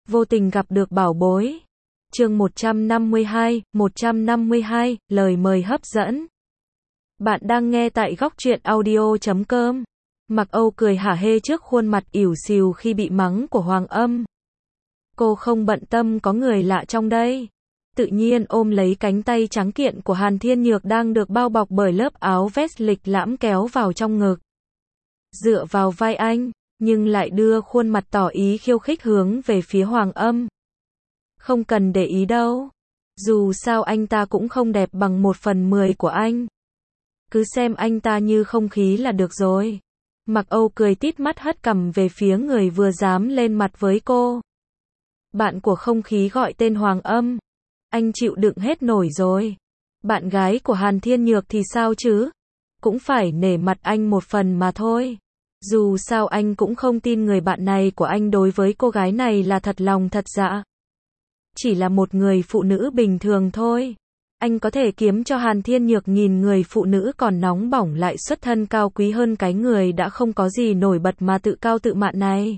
Vô tình gặp được bảo bối. Chương 152, lời mời hấp dẫn. Bạn đang nghe tại góc truyện audio.com. Mặc Âu cười hả hê trước khuôn mặt ỉu xìu khi bị mắng của Hoàng Âm. Cô không bận tâm có người lạ trong đây. Tự nhiên ôm lấy cánh tay trắng kiện của Hàn Thiên Nhược đang được bao bọc bởi lớp áo vest lịch lãm kéo vào trong ngực. Dựa vào vai anh, nhưng lại đưa khuôn mặt tỏ ý khiêu khích hướng về phía Hoàng Âm. Không cần để ý đâu. Dù sao anh ta cũng không đẹp bằng 1/10 của anh. Cứ xem anh ta như không khí là được rồi. Mặc Âu cười tít mắt hất cằm về phía người vừa dám lên mặt với cô. Bạn của không khí gọi tên Hoàng Âm. Anh chịu đựng hết nổi rồi. Bạn gái của Hàn Thiên Nhược thì sao chứ? Cũng phải nể mặt anh một phần mà thôi. Dù sao anh cũng không tin người bạn này của anh đối với cô gái này là thật lòng thật dạ. Chỉ là một người phụ nữ bình thường thôi. Anh có thể kiếm cho Hàn Thiên Nhược nhìn người phụ nữ còn nóng bỏng lại xuất thân cao quý hơn cái người đã không có gì nổi bật mà tự cao tự mạn này.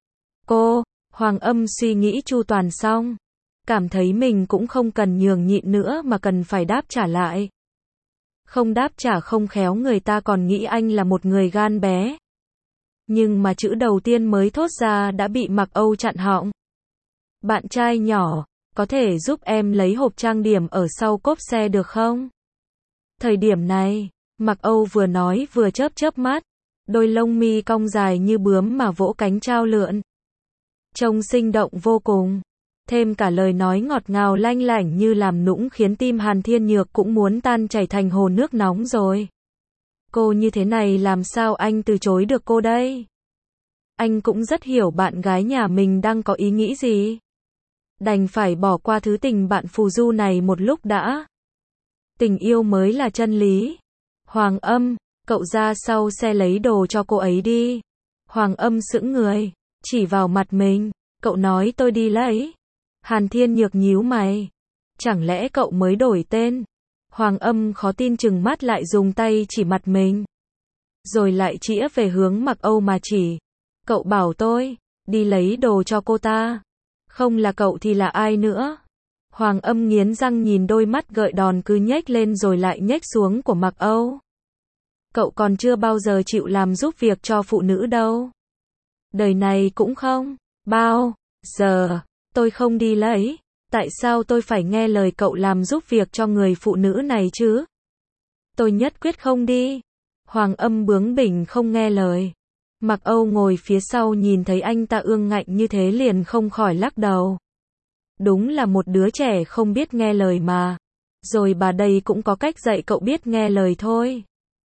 Hoàng Âm suy nghĩ chu toàn xong. Cảm thấy mình cũng không cần nhường nhịn nữa mà cần phải đáp trả lại. Không đáp trả không khéo người ta còn nghĩ anh là một người gan bé. Nhưng mà chữ đầu tiên mới thốt ra đã bị Mặc Âu chặn họng. Bạn trai nhỏ, có thể giúp em lấy hộp trang điểm ở sau cốp xe được không? Thời điểm này, Mặc Âu vừa nói vừa chớp mắt, đôi lông mi cong dài như bướm mà vỗ cánh trao lượn. Trông sinh động vô cùng, thêm cả lời nói ngọt ngào lanh lảnh như làm nũng khiến tim Hàn Thiên Nhược cũng muốn tan chảy thành hồ nước nóng rồi. Cô như thế này làm sao anh từ chối được cô đây? Anh cũng rất hiểu bạn gái nhà mình đang có ý nghĩ gì. Đành phải bỏ qua thứ tình bạn phù du này một lúc đã. Tình yêu mới là chân lý. Hoàng Âm, cậu ra sau xe lấy đồ cho cô ấy đi. Hoàng Âm sững người, chỉ vào mặt mình, cậu nói tôi đi lấy. Hàn Thiên Nhược nhíu mày. Chẳng lẽ cậu mới đổi tên? Hoàng Âm khó tin chừng mắt lại dùng tay chỉ mặt mình. Rồi lại chĩa về hướng Mặc Âu mà chỉ. Cậu bảo tôi, đi lấy đồ cho cô ta. Không là cậu thì là ai nữa? Hoàng Âm nghiến răng nhìn đôi mắt gợi đòn cứ nhếch lên rồi lại nhếch xuống của Mặc Âu. Cậu còn chưa bao giờ chịu làm giúp việc cho phụ nữ đâu. Đời này cũng không. Bao giờ, tôi không đi lấy. Tại sao tôi phải nghe lời cậu làm giúp việc cho người phụ nữ này chứ? Tôi nhất quyết không đi. Hoàng Âm bướng bỉnh không nghe lời. Mặc Âu ngồi phía sau nhìn thấy anh ta ương ngạnh như thế liền không khỏi lắc đầu. Đúng là một đứa trẻ không biết nghe lời mà. Rồi bà đây cũng có cách dạy cậu biết nghe lời thôi.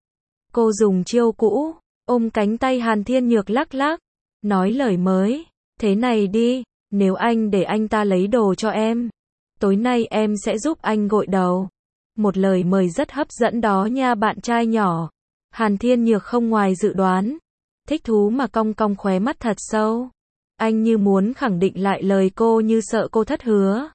Cô dùng chiêu cũ, ôm cánh tay Hàn Thiên Nhược lắc lắc, nói lời mới. Thế này đi, nếu anh để anh ta lấy đồ cho em, tối nay em sẽ giúp anh gội đầu. Một lời mời rất hấp dẫn đó nha bạn trai nhỏ. Hàn Thiên Nhược không ngoài dự đoán. Thích thú mà cong cong khóe mắt thật sâu. Anh như muốn khẳng định lại lời cô như sợ cô thất hứa.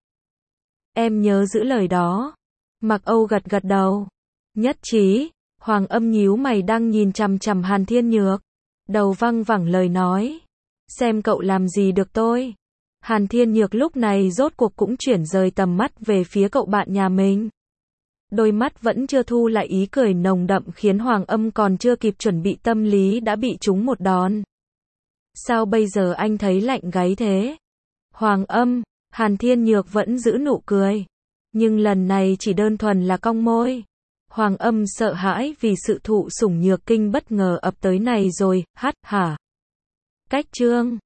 Em nhớ giữ lời đó. Mặc Âu gật gật đầu. Nhất trí. Hoàng Âm nhíu mày đang nhìn chằm chằm Hàn Thiên Nhược. Đầu văng vẳng lời nói. Xem cậu làm gì được tôi. Hàn Thiên Nhược lúc này rốt cuộc cũng chuyển rời tầm mắt về phía cậu bạn nhà mình. Đôi mắt vẫn chưa thu lại ý cười nồng đậm khiến Hoàng Âm còn chưa kịp chuẩn bị tâm lý đã bị trúng một đòn. Sao bây giờ anh thấy lạnh gáy thế? Hoàng Âm, Hàn Thiên Nhược vẫn giữ nụ cười. Nhưng lần này chỉ đơn thuần là cong môi. Hoàng Âm sợ hãi vì sự thụ sủng nhược kinh bất ngờ ập tới này rồi, hả? Cách chương